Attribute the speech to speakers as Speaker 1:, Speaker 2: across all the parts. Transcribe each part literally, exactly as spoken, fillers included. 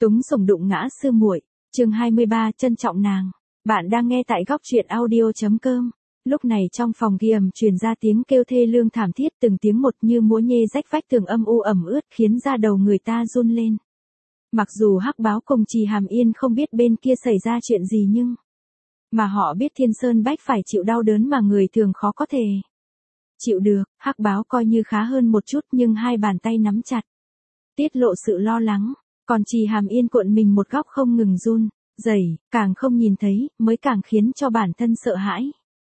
Speaker 1: Túng sủng đụng ngã sư muội, chương hai mươi ba, trân trọng nàng. Bạn đang nghe tại góc truyện audio chấm com. Lúc này trong phòng ghi ầm truyền ra tiếng kêu thê lương thảm thiết, từng tiếng một như múa nhê rách vách tường âm u ẩm ướt, khiến da đầu người ta run lên. Mặc dù Hắc Báo cùng Trì Hàm Yên không biết bên kia xảy ra chuyện gì, nhưng mà họ biết Thiên Sơn Bách phải chịu đau đớn mà người thường khó có thể chịu được. Hắc Báo coi như khá hơn một chút, nhưng hai bàn tay nắm chặt, tiết lộ sự lo lắng. Còn Trì Hàm Yên cuộn mình một góc không ngừng run rẩy, càng không nhìn thấy, mới càng khiến cho bản thân sợ hãi.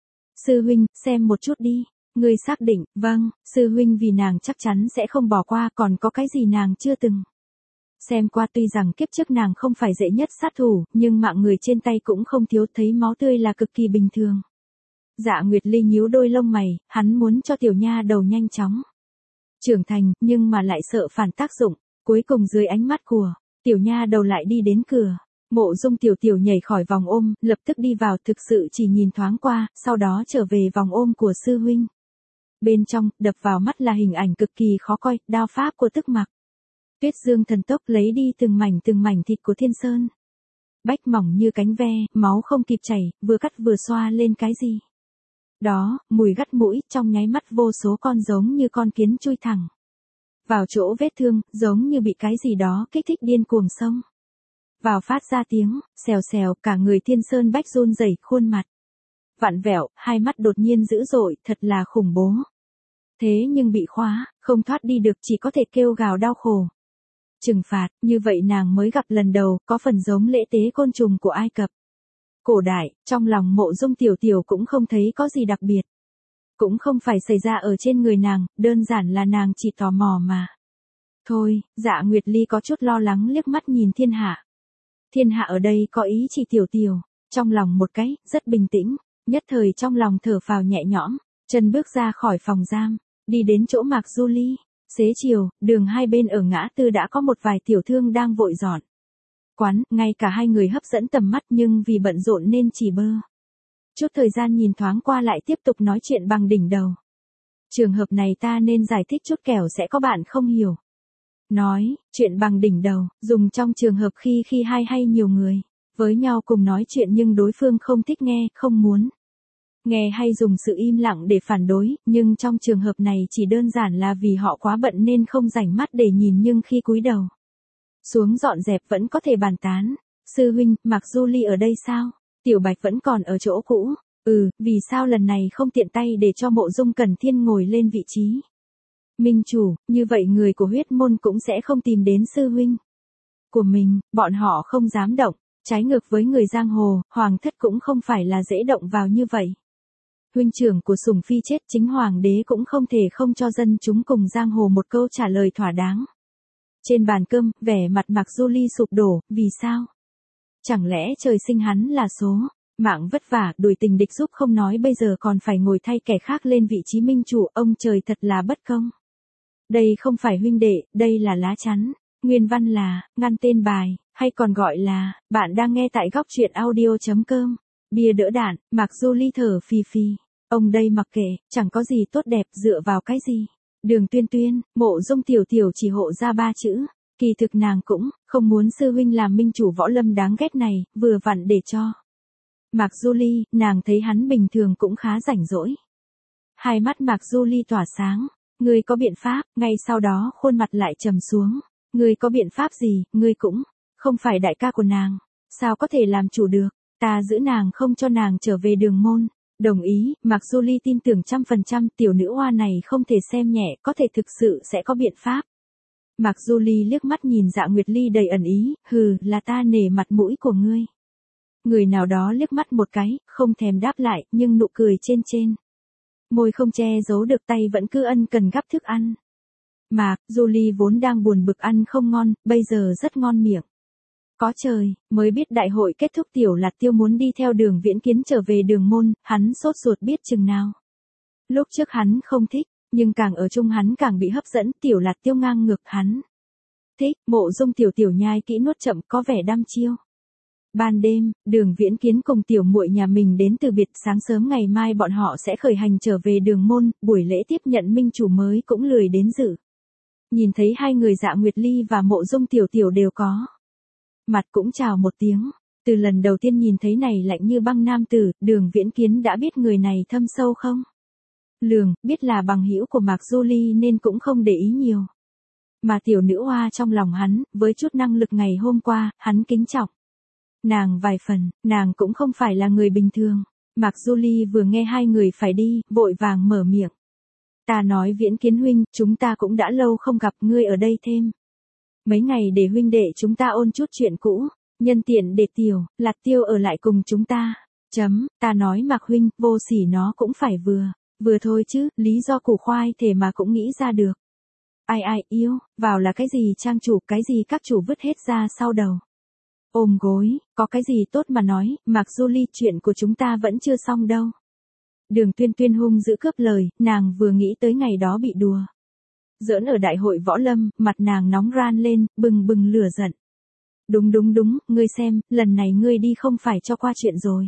Speaker 1: Sư huynh, xem một chút đi. Ngươi xác định? Vâng, sư huynh, vì nàng chắc chắn sẽ không bỏ qua, còn có cái gì nàng chưa từng xem qua. Tuy rằng kiếp trước nàng không phải dễ nhất sát thủ, nhưng mạng người trên tay cũng không thiếu, thấy máu tươi là cực kỳ bình thường. Dạ Nguyệt Ly nhíu đôi lông mày, hắn muốn cho tiểu nha đầu nhanh chóng trưởng thành, nhưng mà lại sợ phản tác dụng. Cuối cùng dưới ánh mắt của tiểu nha đầu lại đi đến cửa. Mộ Dung Tiểu Tiểu nhảy khỏi vòng ôm, lập tức đi vào, thực sự chỉ nhìn thoáng qua, sau đó trở về vòng ôm của sư huynh. Bên trong, đập vào mắt là hình ảnh cực kỳ khó coi, đao pháp của Tức Mặc. Tuyết Dương thần tốc lấy đi từng mảnh từng mảnh thịt của Thiên Sơn Bách mỏng như cánh ve, máu không kịp chảy, vừa cắt vừa xoa lên cái gì đó, mùi gắt mũi, trong nháy mắt vô số con giống như con kiến chui thẳng vào chỗ vết thương, giống như bị cái gì đó kích thích điên cuồng xông vào, phát ra tiếng xèo xèo. Cả người Thiên Sơn Bách run rẩy, khuôn mặt vặn vẹo, hai mắt đột nhiên dữ dội, thật là khủng bố. Thế nhưng bị khóa, không thoát đi được, chỉ có thể kêu gào đau khổ. Trừng phạt, như vậy nàng mới gặp lần đầu, có phần giống lễ tế côn trùng của Ai Cập cổ đại. Trong lòng Mộ Dung Tiểu Tiểu cũng không thấy có gì đặc biệt. Cũng không phải xảy ra ở trên người nàng, đơn giản là nàng chỉ tò mò mà thôi. Dạ Nguyệt Ly có chút lo lắng liếc mắt nhìn Thiên Hạ. Thiên Hạ ở đây có ý chỉ Tiểu Tiểu, trong lòng một cái, rất bình tĩnh, nhất thời trong lòng thở phào nhẹ nhõm, chân bước ra khỏi phòng giam, đi đến chỗ Mạc Du Ly. Xế chiều, đường hai bên ở ngã tư đã có một vài tiểu thương đang vội dọn quán, ngay cả hai người hấp dẫn tầm mắt, nhưng vì bận rộn nên chỉ bơ chút thời gian nhìn thoáng qua lại tiếp tục nói chuyện bằng đỉnh đầu. Trường hợp này ta nên giải thích chút, kẻo sẽ có bạn không hiểu. Nói chuyện bằng đỉnh đầu, dùng trong trường hợp khi khi hai hay nhiều người với nhau cùng nói chuyện nhưng đối phương không thích nghe, không muốn nghe, hay dùng sự im lặng để phản đối, nhưng trong trường hợp này chỉ đơn giản là vì họ quá bận nên không rảnh mắt để nhìn, nhưng khi cúi đầu xuống dọn dẹp vẫn có thể bàn tán. Sư huynh, Mạc Du Ly ở đây sao? Tiểu Bạch vẫn còn ở chỗ cũ. Ừ, vì sao lần này không tiện tay để cho Mộ Dung Cẩn Thiên ngồi lên vị trí minh chủ, như vậy người của huyết môn cũng sẽ không tìm đến sư huynh của mình, bọn họ không dám động. Trái ngược với người giang hồ, hoàng thất cũng không phải là dễ động vào như vậy. Huynh trưởng của Sủng Phi chết, chính hoàng đế cũng không thể không cho dân chúng cùng giang hồ một câu trả lời thỏa đáng. Trên bàn cơm, vẻ mặt Mạc Du Ly sụp đổ, vì sao? Chẳng lẽ trời sinh hắn là số mạng vất vả, đuổi tình địch giúp không nói, bây giờ còn phải ngồi thay kẻ khác lên vị trí minh chủ, ông trời thật là bất công. Đây không phải huynh đệ, đây là lá chắn. Nguyên văn là, ngăn tên bài, hay còn gọi là, bạn đang nghe tại góc truyện audio chấm com. Bia đỡ đạn, Mạc Du Ly thở phì phì. Ông đây mặc kệ, chẳng có gì tốt đẹp, dựa vào cái gì? Đường Tuyên Tuyên, Mộ Dung Tiểu Tiểu chỉ hộ ra ba chữ. Kỳ thực nàng cũng không muốn sư huynh làm minh chủ võ lâm đáng ghét này, vừa vặn để cho Mạc Du Ly, nàng thấy hắn bình thường cũng khá rảnh rỗi. Hai mắt Mạc Du Ly tỏa sáng. Ngươi có biện pháp? Ngay sau đó khuôn mặt lại trầm xuống. Ngươi có biện pháp gì? Ngươi cũng không phải đại ca của nàng, sao có thể làm chủ được? Ta giữ nàng không cho nàng trở về đường môn. Đồng ý. Mạc Du Ly tin tưởng trăm phần trăm tiểu nữ hoa này không thể xem nhẹ, có thể thực sự sẽ có biện pháp. Mạc Du Ly liếc mắt nhìn Dạ Nguyệt Ly đầy ẩn ý, hừ, là ta nể mặt mũi của ngươi. Người nào đó liếc mắt một cái, không thèm đáp lại, nhưng nụ cười trên trên môi không che giấu được, tay vẫn cứ ân cần gắp thức ăn. Mạc Du Ly vốn đang buồn bực ăn không ngon, bây giờ rất ngon miệng. Có trời, mới biết đại hội kết thúc Tiểu Lạt Tiêu muốn đi theo Đường Viễn Kiến trở về đường môn, hắn sốt ruột biết chừng nào. Lúc trước hắn không thích, nhưng càng ở chung hắn càng bị hấp dẫn. Tiểu Lạt Tiêu ngang ngược, hắn thích. Mộ Dung Tiểu Tiểu nhai kỹ nuốt chậm, có vẻ đăm chiêu. Ban đêm, Đường Viễn Kiến cùng tiểu muội nhà mình đến từ biệt, sáng sớm ngày mai bọn họ sẽ khởi hành trở về đường môn, buổi lễ tiếp nhận minh chủ mới cũng lười đến dự. Nhìn thấy hai người Dạ Nguyệt Ly và Mộ Dung Tiểu Tiểu đều có mặt cũng chào một tiếng. Từ lần đầu tiên nhìn thấy này lạnh như băng nam tử, Đường Viễn Kiến đã biết người này thâm sâu không? Lường, biết là bằng hữu của Mạc Du Ly nên cũng không để ý nhiều. Mà tiểu nữ hoa trong lòng hắn, với chút năng lực ngày hôm qua, hắn kính trọng. Nàng vài phần, nàng cũng không phải là người bình thường. Mạc Du Ly vừa nghe hai người phải đi, vội vàng mở miệng. Ta nói Viễn Kiến huynh, chúng ta cũng đã lâu không gặp, ngươi ở đây thêm mấy ngày để huynh đệ chúng ta ôn chút chuyện cũ, nhân tiện để tiểu, Lạt Tiêu ở lại cùng chúng ta. Chấm, ta nói Mạc huynh, vô sỉ nó cũng phải vừa, vừa thôi chứ, lý do củ khoai thể mà cũng nghĩ ra được. Ai ai yêu, vào là cái gì trang chủ, cái gì các chủ vứt hết ra sau đầu. Ôm gối, có cái gì tốt mà nói, Mạc Du Ly, chuyện của chúng ta vẫn chưa xong đâu. Đường Tuyên Tuyên hung dữ cướp lời, nàng vừa nghĩ tới ngày đó bị đùa giỡn ở đại hội võ lâm, mặt nàng nóng ran lên, bừng bừng lửa giận. Đúng đúng đúng, ngươi xem, lần này ngươi đi không phải cho qua chuyện rồi.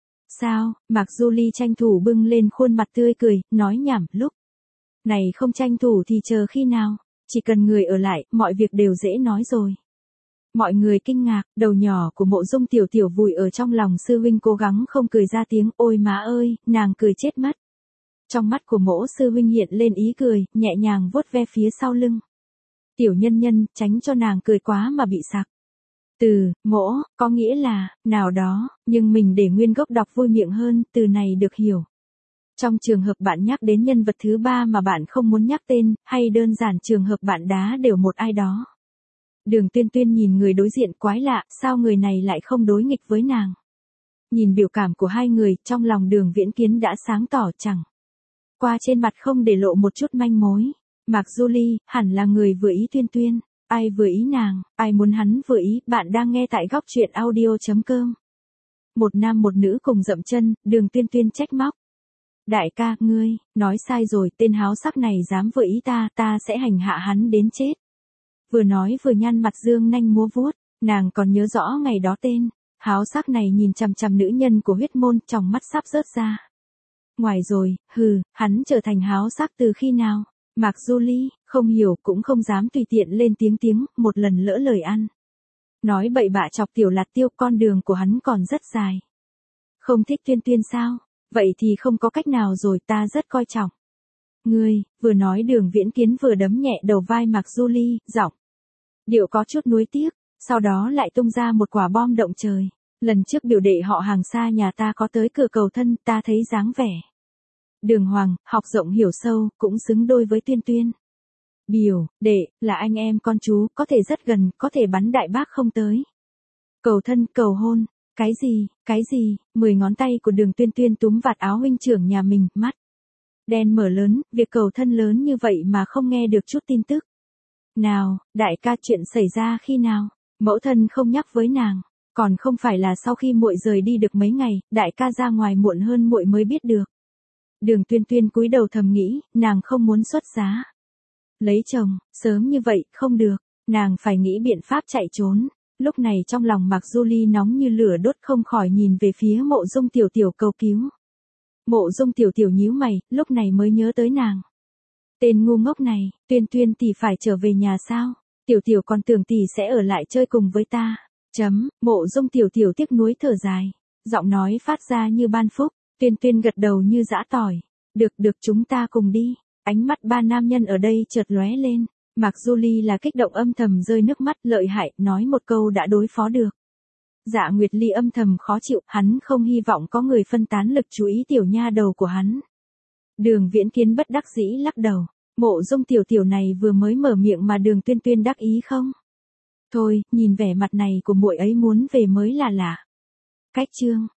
Speaker 1: Sao? Mạc Du Ly tranh thủ bưng lên khuôn mặt tươi cười, nói nhảm, lúc này không tranh thủ thì chờ khi nào, chỉ cần người ở lại, mọi việc đều dễ nói rồi. Mọi người kinh ngạc, đầu nhỏ của Mộ Dung tiểu tiểu vùi ở trong lòng sư huynh cố gắng không cười ra tiếng, ôi má ơi, nàng cười chết mất. Trong mắt của Mỗ sư huynh hiện lên ý cười, nhẹ nhàng vuốt ve phía sau lưng. Tiểu nhân nhân, tránh cho nàng cười quá mà bị sặc. Từ, mỗ, có nghĩa là, nào đó, nhưng mình để nguyên gốc đọc vui miệng hơn, từ này được hiểu. Trong trường hợp bạn nhắc đến nhân vật thứ ba mà bạn không muốn nhắc tên, hay đơn giản trường hợp bạn đá đều một ai đó. Đường Tuyên Tuyên nhìn người đối diện quái lạ, sao người này lại không đối nghịch với nàng. Nhìn biểu cảm của hai người, trong lòng Đường Viễn Kiến đã sáng tỏ chẳng qua trên mặt không để lộ một chút manh mối. Mạc Du Ly, hẳn là người vừa ý Tuyên Tuyên. Ai vừa ý nàng, ai muốn hắn vừa ý, bạn đang nghe tại góc truyện audio chấm com. Một nam một nữ cùng dậm chân, Đường Tuyên Tuyên trách móc. Đại ca, ngươi, nói sai rồi, tên háo sắc này dám vừa ý ta, ta sẽ hành hạ hắn đến chết. Vừa nói vừa nhăn mặt dương nanh múa vuốt, nàng còn nhớ rõ ngày đó tên, háo sắc này nhìn chằm chằm nữ nhân của huyết môn, trong mắt sắp rớt ra. Ngoài rồi, hừ, hắn trở thành háo sắc từ khi nào? Mạc Du Ly, không hiểu cũng không dám tùy tiện lên tiếng tiếng, một lần lỡ lời ăn. Nói bậy bạ chọc tiểu Lạt Tiêu, con đường của hắn còn rất dài. Không thích Tuyên Tuyên sao? Vậy thì không có cách nào rồi, ta rất coi trọng. Ngươi, vừa nói Đường Viễn Kiến vừa đấm nhẹ đầu vai Mạc Du Ly, giọng điệu có chút nuối tiếc, sau đó lại tung ra một quả bom động trời. Lần trước biểu đệ họ Hàng xa nhà ta có tới cửa cầu thân, ta thấy dáng vẻ Đường Hoàng, học rộng hiểu sâu, cũng xứng đôi với Tuyên Tuyên. Biểu, đệ, là anh em con chú, có thể rất gần, có thể bắn đại bác không tới. Cầu thân, cầu hôn, cái gì, cái gì, mười ngón tay của Đường Tuyên Tuyên túm vạt áo huynh trưởng nhà mình, mắt đen mở lớn, việc cầu thân lớn như vậy mà không nghe được chút tin tức. Nào, đại ca, chuyện xảy ra khi nào? Mẫu thân không nhắc với nàng, còn không phải là sau khi muội rời đi được mấy ngày, đại ca ra ngoài muộn hơn muội mới biết được. Đường Tuyên Tuyên cúi đầu thầm nghĩ, nàng không muốn xuất giá lấy chồng, sớm như vậy, không được, nàng phải nghĩ biện pháp chạy trốn. Lúc này trong lòng Mạc Du Ly nóng như lửa đốt, không khỏi nhìn về phía Mộ Dung tiểu tiểu cầu cứu. Mộ Dung tiểu tiểu nhíu mày, lúc này mới nhớ tới nàng. Tên ngu ngốc này, Tuyên Tuyên tỷ phải trở về nhà sao? Tiểu tiểu còn tưởng tỷ sẽ ở lại chơi cùng với ta. Chấm, Mộ Dung tiểu tiểu tiếc nuối thở dài, giọng nói phát ra như ban phúc. Tuyên Tuyên gật đầu như giã tỏi. Được được, chúng ta cùng đi. Ánh mắt ba nam nhân ở đây chợt lóe lên. Mạc Du Ly là kích động âm thầm rơi nước mắt, lợi hại, nói một câu đã đối phó được. Dạ Nguyệt Ly âm thầm khó chịu, hắn không hy vọng có người phân tán lực chú ý tiểu nha đầu của hắn. Đường Viễn Kiến bất đắc dĩ lắc đầu. Mộ Dung tiểu tiểu này vừa mới mở miệng mà Đường Tuyên Tuyên đắc ý không? Thôi, nhìn vẻ mặt này của muội ấy muốn về mới là lạ. Cách chương